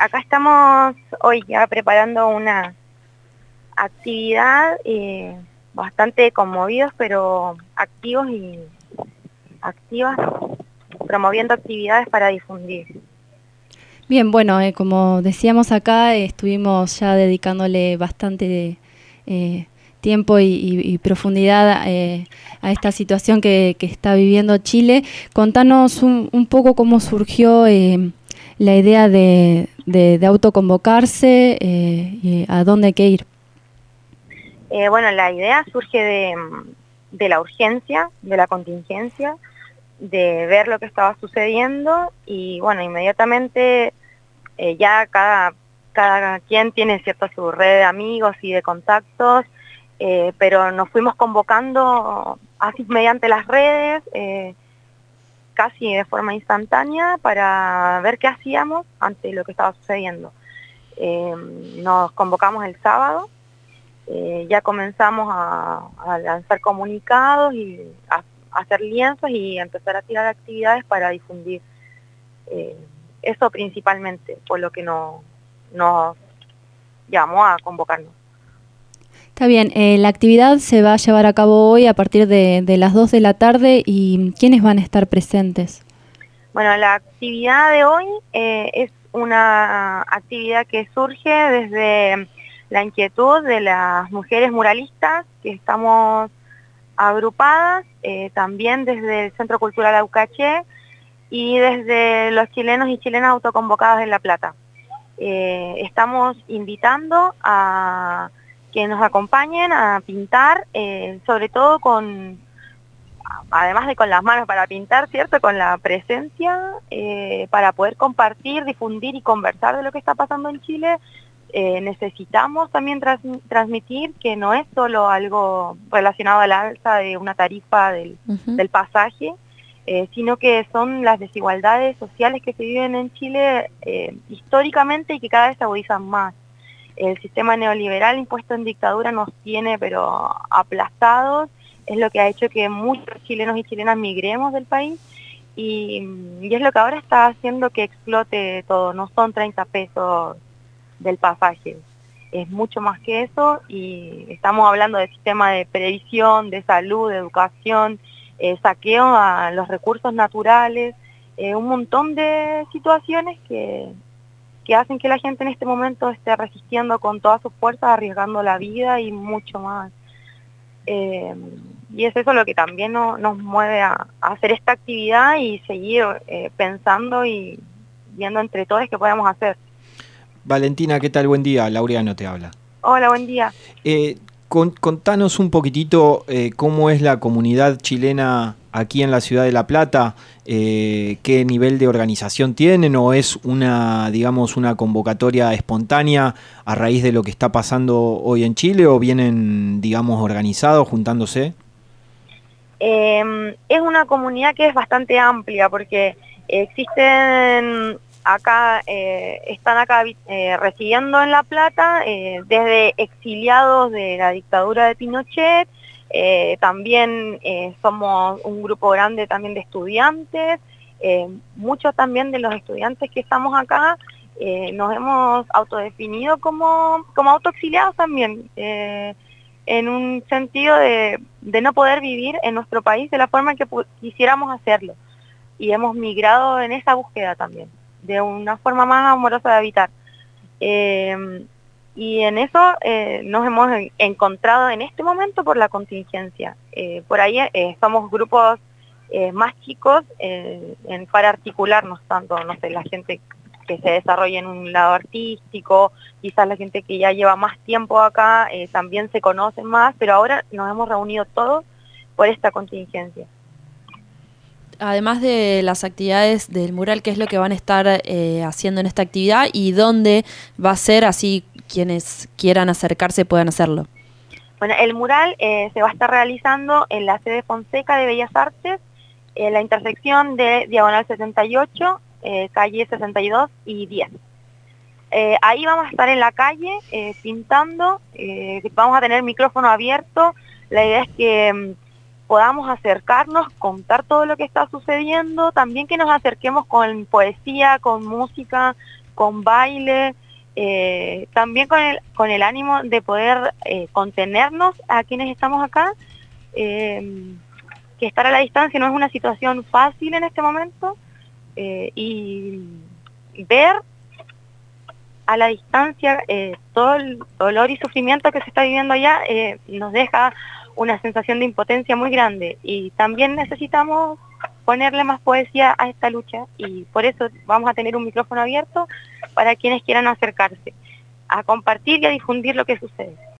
Acá estamos hoy ya preparando una actividad bastante conmovidos, pero activos y activas, promoviendo actividades para difundir. Bien, bueno, como decíamos acá, estuvimos ya dedicándole bastante tiempo y profundidad a esta situación que está viviendo Chile. Contanos un poco cómo surgió la idea de autoconvocarse y a dónde hay que ir. Bueno, la idea surge de la urgencia, de la contingencia, de ver lo que estaba sucediendo y bueno, inmediatamente ya cada quien tiene cierta su red de amigos y de contactos, pero nos fuimos convocando así mediante las redes, casi de forma instantánea, para ver qué hacíamos ante lo que estaba sucediendo. Nos convocamos el sábado, ya comenzamos a lanzar comunicados y a hacer lienzos y a empezar a tirar actividades para difundir. Eso principalmente fue lo que nos llamó a convocarnos. Está bien, la actividad se va a llevar a cabo hoy a partir de las 2 de la tarde y ¿quiénes van a estar presentes? Bueno, la actividad de hoy es una actividad que surge desde la inquietud de las mujeres muralistas que estamos agrupadas, también desde el Centro Cultural Aucaché y desde los chilenos y chilenas autoconvocadas en La Plata. Estamos invitando a que nos acompañen a pintar, sobre todo además de con las manos para pintar, ¿cierto? Con la presencia, para poder compartir, difundir y conversar de lo que está pasando en Chile. Necesitamos también transmitir que no es solo algo relacionado al alza de una tarifa del pasaje, sino que son las desigualdades sociales que se viven en Chile históricamente y que cada vez se agudizan más. El sistema neoliberal impuesto en dictadura nos tiene pero aplastados, es lo que ha hecho que muchos chilenos y chilenas migremos del país y es lo que ahora está haciendo que explote todo. No son 30 pesos del pasaje, es mucho más que eso y estamos hablando de sistema de previsión, de salud, de educación, saqueo a los recursos naturales, un montón de situaciones que hacen que la gente en este momento esté resistiendo con todas sus fuerzas, arriesgando la vida y mucho más. Y es eso lo que también nos mueve a hacer esta actividad y seguir pensando y viendo entre todos qué podemos hacer. Valentina, ¿qué tal? Buen día. Laureano te habla. Hola, buen día. Contanos un poquitito cómo es la comunidad chilena aquí en la ciudad de La Plata, qué nivel de organización tienen, o es una convocatoria espontánea a raíz de lo que está pasando hoy en Chile, o vienen, organizados, juntándose. Es una comunidad que es bastante amplia porque existen acá, están acá residiendo en La Plata, desde exiliados de la dictadura de Pinochet, también somos un grupo grande también de estudiantes, muchos también de los estudiantes que estamos acá nos hemos autodefinido como autoexiliados también, en un sentido de no poder vivir en nuestro país de la forma en que quisiéramos hacerlo, y hemos migrado en esa búsqueda también de una forma más amorosa de habitar. Y en eso nos hemos encontrado en este momento por la contingencia. Por ahí somos grupos más chicos para articularnos tanto, no sé, la gente que se desarrolla en un lado artístico, quizás la gente que ya lleva más tiempo acá, también se conocen más, pero ahora nos hemos reunido todos por esta contingencia. Además de las actividades del mural, ¿qué es lo que van a estar haciendo en esta actividad y dónde va a ser, así quienes quieran acercarse puedan hacerlo? Bueno, el mural se va a estar realizando en la sede Fonseca de Bellas Artes, en la intersección de Diagonal 78, calle 62 y 10. Ahí vamos a estar en la calle pintando, vamos a tener micrófono abierto. La idea es que podamos acercarnos, contar todo lo que está sucediendo, también que nos acerquemos con poesía, con música, con baile, también con el ánimo de poder contenernos a quienes estamos acá, que estar a la distancia no es una situación fácil en este momento, y ver a la distancia todo el dolor y sufrimiento que se está viviendo allá nos deja una sensación de impotencia muy grande, y también necesitamos ponerle más poesía a esta lucha, y por eso vamos a tener un micrófono abierto para quienes quieran acercarse a compartir y a difundir lo que sucede.